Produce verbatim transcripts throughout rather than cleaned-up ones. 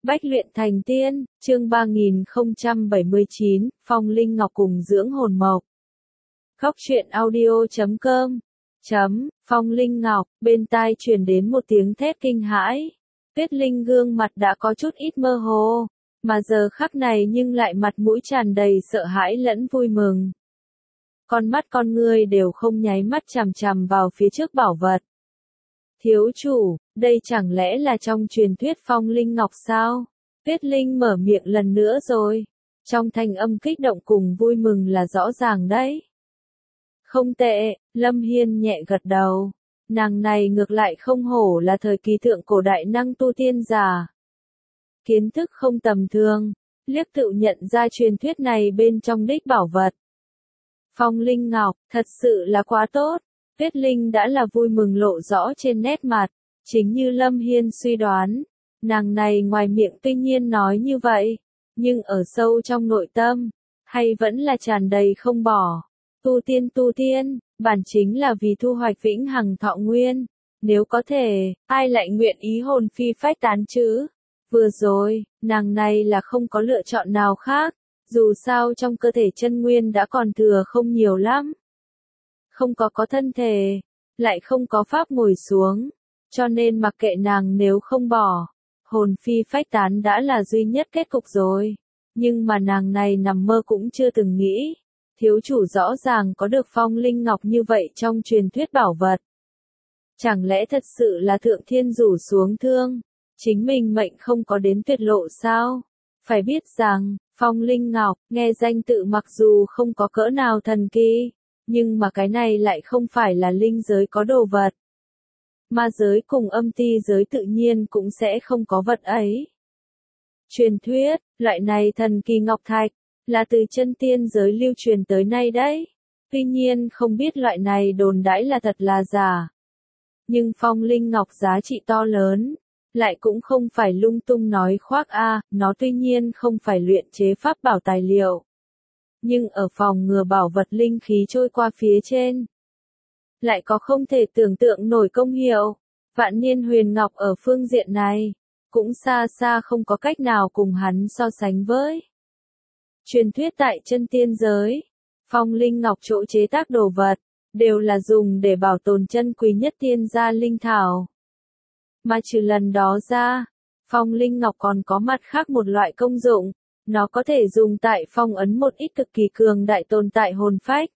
Bách luyện thành tiên, chương ba nghìn không trăm bảy mươi chín, Phong Linh Ngọc cùng dưỡng hồn mộc. Khóc chuyện audio chấm com chấm, Phong Linh Ngọc, bên tai truyền đến một tiếng thét kinh hãi. Tuyết Linh gương mặt đã có chút ít mơ hồ, mà giờ khắc này nhưng lại mặt mũi tràn đầy sợ hãi lẫn vui mừng. Con mắt con ngươi đều không nháy mắt chằm chằm vào phía trước bảo vật. Thiếu chủ, đây chẳng lẽ là trong truyền thuyết Phong Linh Ngọc sao? Tuyết Linh mở miệng lần nữa rồi. Trong thanh âm kích động cùng vui mừng là rõ ràng đấy. Không tệ, Lâm Hiên nhẹ gật đầu. Nàng này ngược lại không hổ là thời kỳ thượng cổ đại năng tu tiên giả. Kiến thức không tầm thường, liếc tự nhận ra truyền thuyết này bên trong đích bảo vật. Phong Linh Ngọc, thật sự là quá tốt. Tuyết Linh đã là vui mừng lộ rõ trên nét mặt, chính như Lâm Hiên suy đoán, nàng này ngoài miệng tuy nhiên nói như vậy, nhưng ở sâu trong nội tâm, hay vẫn là tràn đầy không bỏ. Tu tiên tu tiên, bản chính là vì thu hoạch vĩnh hằng thọ nguyên, nếu có thể, ai lại nguyện ý hồn phi phách tán chứ? Vừa rồi, nàng này là không có lựa chọn nào khác, dù sao trong cơ thể chân nguyên đã còn thừa không nhiều lắm. Không có có thân thể, lại không có pháp ngồi xuống, cho nên mặc kệ nàng nếu không bỏ, hồn phi phách tán đã là duy nhất kết cục rồi. Nhưng mà nàng này nằm mơ cũng chưa từng nghĩ, thiếu chủ rõ ràng có được Phong Linh Ngọc như vậy trong truyền thuyết bảo vật. Chẳng lẽ thật sự là thượng thiên rủ xuống thương, chính mình mệnh không có đến tuyệt lộ sao? Phải biết rằng, Phong Linh Ngọc, nghe danh tự mặc dù không có cỡ nào thần kỳ, nhưng mà cái này lại không phải là linh giới có đồ vật. Ma giới cùng âm ti giới tự nhiên cũng sẽ không có vật ấy. Truyền thuyết, loại này thần kỳ ngọc thạch, là từ chân tiên giới lưu truyền tới nay đấy. Tuy nhiên không biết loại này đồn đãi là thật là giả. Nhưng Phong Linh Ngọc giá trị to lớn, lại cũng không phải lung tung nói khoác a, nó tuy nhiên không phải luyện chế pháp bảo tài liệu. Nhưng ở phòng ngừa bảo vật linh khí trôi qua phía trên, lại có không thể tưởng tượng nổi công hiệu. Vạn Niên Huyền Ngọc ở phương diện này, cũng xa xa không có cách nào cùng hắn so sánh với. Truyền thuyết tại chân tiên giới, Phong Linh Ngọc chỗ chế tác đồ vật, đều là dùng để bảo tồn chân quý nhất tiên gia linh thảo. Mà trừ lần đó ra, Phong Linh Ngọc còn có mặt khác một loại công dụng. Nó có thể dùng tại phong ấn một ít cực kỳ cường đại tồn tại hồn phách.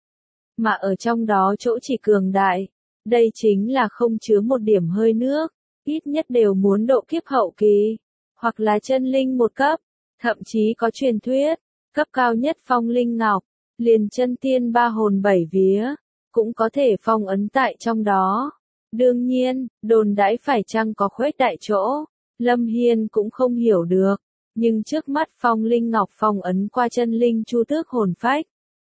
Mà ở trong đó chỗ chỉ cường đại, đây chính là không chứa một điểm hơi nước, ít nhất đều muốn độ kiếp hậu kỳ, hoặc là chân linh một cấp, thậm chí có truyền thuyết, cấp cao nhất Phong Linh Ngọc, liền chân tiên ba hồn bảy vía, cũng có thể phong ấn tại trong đó. Đương nhiên, đồn đãi phải chăng có khuếch đại chỗ, Lâm Hiên cũng không hiểu được. Nhưng trước mắt Phong Linh Ngọc phong ấn qua chân linh chu tước hồn phách.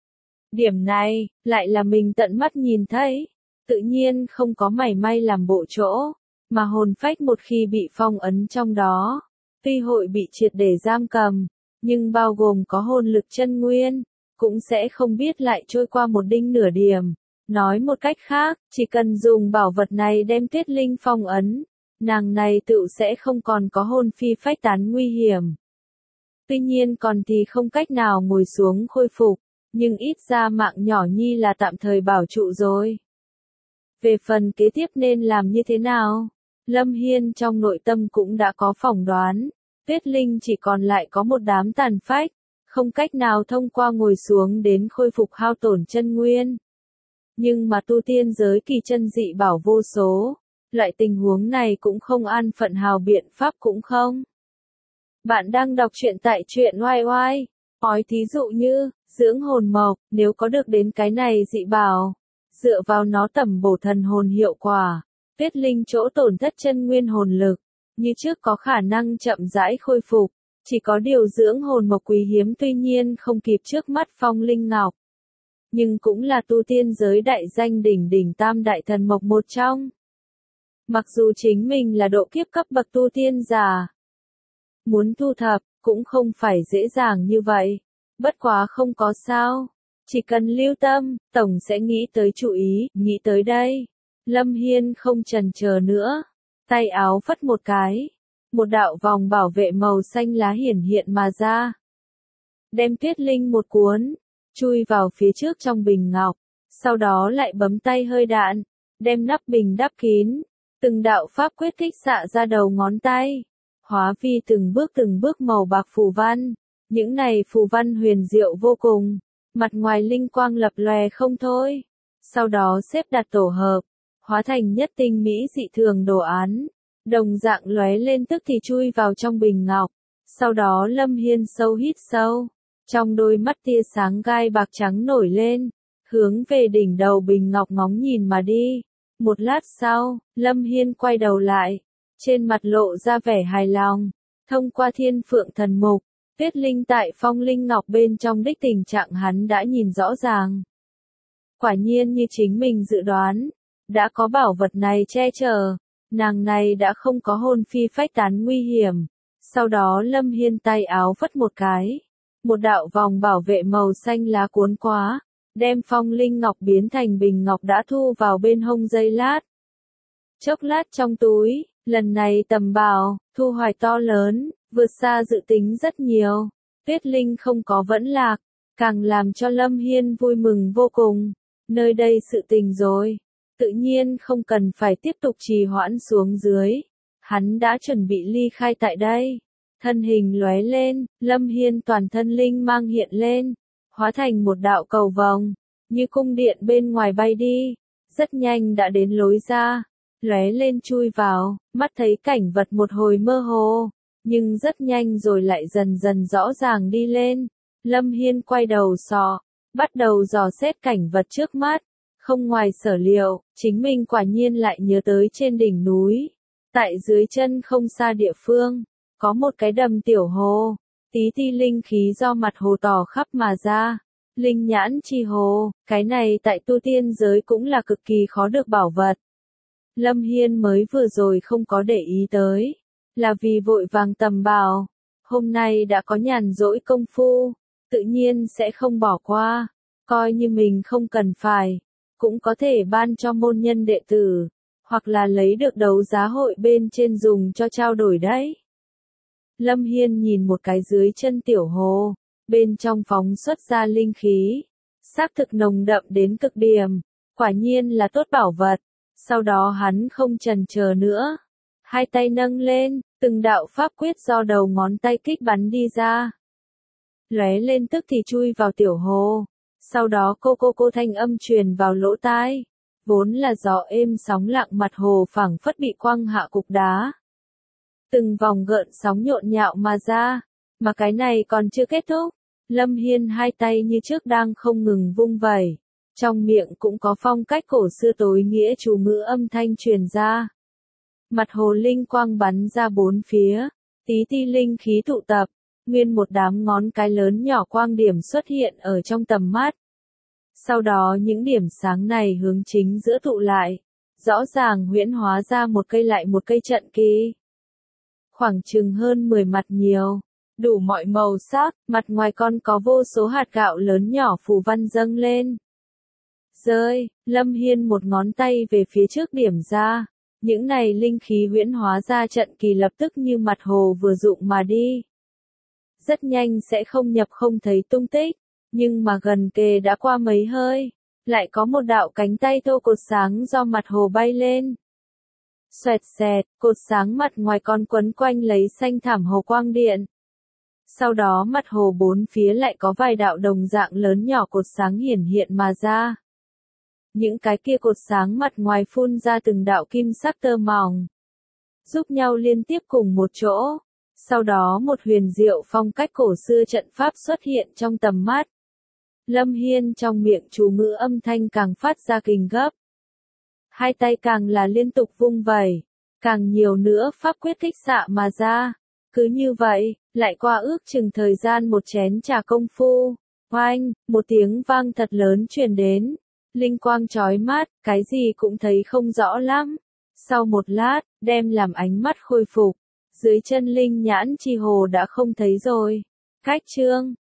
Điểm này, lại là mình tận mắt nhìn thấy, tự nhiên không có mảy may làm bộ chỗ, mà hồn phách một khi bị phong ấn trong đó, tuy hội bị triệt để giam cầm, nhưng bao gồm có hồn lực chân nguyên, cũng sẽ không biết lại trôi qua một đinh nửa điểm. Nói một cách khác, chỉ cần dùng bảo vật này đem Tuyết Linh phong ấn, nàng này tự sẽ không còn có hồn phi phách tán nguy hiểm. Tuy nhiên còn thì không cách nào ngồi xuống khôi phục, nhưng ít ra mạng nhỏ nhi là tạm thời bảo trụ rồi. Về phần kế tiếp nên làm như thế nào? Lâm Hiên trong nội tâm cũng đã có phỏng đoán, Tuyết Linh chỉ còn lại có một đám tàn phách, không cách nào thông qua ngồi xuống đến khôi phục hao tổn chân nguyên. Nhưng mà tu tiên giới kỳ chân dị bảo vô số, loại tình huống này cũng không an phận hào biện pháp cũng không. Bạn đang đọc truyện tại truyện oai oai. Nói thí dụ như, dưỡng hồn mộc, nếu có được đến cái này dị bảo, dựa vào nó tẩm bổ thần hồn hiệu quả, Tuyết Linh chỗ tổn thất chân nguyên hồn lực, như trước có khả năng chậm rãi khôi phục, chỉ có điều dưỡng hồn mộc quý hiếm tuy nhiên không kịp trước mắt Phong Linh Ngọc. Nhưng cũng là tu tiên giới đại danh đỉnh đỉnh tam đại thần mộc một trong. Mặc dù chính mình là độ kiếp cấp bậc tu tiên giả, muốn thu thập, cũng không phải dễ dàng như vậy. Bất quá không có sao. Chỉ cần lưu tâm, tổng sẽ nghĩ tới chú ý, nghĩ tới đây. Lâm Hiên không chần chờ nữa. Tay áo phất một cái. một đạo vòng bảo vệ màu xanh lá hiển hiện mà ra. Đem Tuyết Linh một cuốn, chui vào phía trước trong bình ngọc, sau đó lại bấm tay hơi đạn, đem nắp bình đắp kín, từng đạo pháp quyết kích xạ ra đầu ngón tay, hóa vi từng bước từng bước màu bạc phù văn, những này phù văn huyền diệu vô cùng, mặt ngoài linh quang lập lòe không thôi, sau đó xếp đặt tổ hợp, hóa thành nhất tinh mỹ dị thường đồ án, đồng dạng lóe lên tức thì chui vào trong bình ngọc, sau đó Lâm Hiên sâu hít sâu, trong đôi mắt tia sáng gai bạc trắng nổi lên, hướng về đỉnh đầu bình ngọc ngóng nhìn mà đi. Một lát sau, Lâm Hiên quay đầu lại, trên mặt lộ ra vẻ hài lòng, thông qua thiên phượng thần mục, Tuyết Linh tại phong linh ngọc bên trong đích tình trạng hắn đã nhìn rõ ràng. Quả nhiên như chính mình dự đoán, đã có bảo vật này che chở, nàng này đã không có hồn phi phách tán nguy hiểm. Sau đó Lâm Hiên tay áo phất một cái, một đạo vòng bảo vệ màu xanh lá cuốn quá, đem phong linh ngọc biến thành bình ngọc đã thu vào bên hông dây lát. Chốc lát trong túi, lần này tầm bảo, thu hoài to lớn, vượt xa dự tính rất nhiều. Tuyết Linh không có vẫn lạc, càng làm cho Lâm Hiên vui mừng vô cùng. Nơi đây sự tình rồi, tự nhiên không cần phải tiếp tục trì hoãn xuống dưới. Hắn đã chuẩn bị ly khai tại đây. Thân hình lóe lên, Lâm Hiên toàn thân linh mang hiện lên, hóa thành một đạo cầu vòng, như cung điện bên ngoài bay đi, rất nhanh đã đến lối ra, lóe lên chui vào, mắt thấy cảnh vật một hồi mơ hồ, nhưng rất nhanh rồi lại dần dần rõ ràng đi lên. Lâm Hiên quay đầu sọ, bắt đầu dò xét cảnh vật trước mắt, không ngoài sở liệu, chính mình quả nhiên lại nhớ tới trên đỉnh núi, tại dưới chân không xa địa phương, có một cái đầm tiểu hồ, tí ti linh khí do mặt hồ tỏ khắp mà ra. Linh nhãn chi hồ, cái này tại tu tiên giới cũng là cực kỳ khó được bảo vật. Lâm Hiên mới vừa rồi không có để ý tới, là vì vội vàng tầm bảo, hôm nay đã có nhàn rỗi công phu, tự nhiên sẽ không bỏ qua, coi như mình không cần phải, cũng có thể ban cho môn nhân đệ tử, hoặc là lấy được đấu giá hội bên trên dùng cho trao đổi đấy. Lâm Hiên nhìn một cái dưới chân tiểu hồ, bên trong phóng xuất ra linh khí, xác thực nồng đậm đến cực điểm, quả nhiên là tốt bảo vật. Sau đó hắn không chần chờ nữa, hai tay nâng lên, từng đạo pháp quyết do đầu ngón tay kích bắn đi ra, lóe lên tức thì chui vào tiểu hồ. Sau đó cô cô cô thanh âm truyền vào lỗ tai, vốn là gió êm sóng lặng, mặt hồ phẳng phất bị quăng hạ cục đá. Từng vòng gợn sóng nhộn nhạo mà ra, mà cái này còn chưa kết thúc. Lâm Hiên hai tay như trước đang không ngừng vung vẩy, trong miệng cũng có phong cách cổ xưa tối nghĩa chú ngữ âm thanh truyền ra. Mặt hồ linh quang bắn ra bốn phía, tí ti linh khí tụ tập, nguyên một đám ngón cái lớn nhỏ quang điểm xuất hiện ở trong tầm mắt. Sau đó những điểm sáng này hướng chính giữa tụ lại, rõ ràng huyễn hóa ra một cây lại một cây trận kỳ. Khoảng chừng hơn mười mặt nhiều, đủ mọi màu sắc, mặt ngoài còn có vô số hạt gạo lớn nhỏ phù văn dâng lên. Rơi, Lâm Hiên một ngón tay về phía trước điểm ra, những này linh khí huyễn hóa ra trận kỳ lập tức như mặt hồ vừa dụng mà đi. Rất nhanh sẽ không nhập không thấy tung tích, nhưng mà gần kề đã qua mấy hơi, lại có một đạo cánh tay thô cột sáng do mặt hồ bay lên. Xoẹt xẹt, cột sáng mặt ngoài còn quấn quanh lấy xanh thảm hồ quang điện. Sau đó mặt hồ bốn phía lại có vài đạo đồng dạng lớn nhỏ cột sáng hiển hiện mà ra. Những cái kia cột sáng mặt ngoài phun ra từng đạo kim sắc tơ mỏng, giúp nhau liên tiếp cùng một chỗ. Sau đó một huyền diệu phong cách cổ xưa trận pháp xuất hiện trong tầm mắt. Lâm Hiên trong miệng chú ngữ âm thanh càng phát ra kình gấp. Hai tay càng là liên tục vung vẩy, càng nhiều nữa pháp quyết kích xạ mà ra. Cứ như vậy, lại qua ước chừng thời gian một chén trà công phu, oanh, một tiếng vang thật lớn truyền đến. Linh quang chói mắt, cái gì cũng thấy không rõ lắm. Sau một lát, đem làm ánh mắt khôi phục, dưới chân linh nhãn chi hồ đã không thấy rồi. Cách chương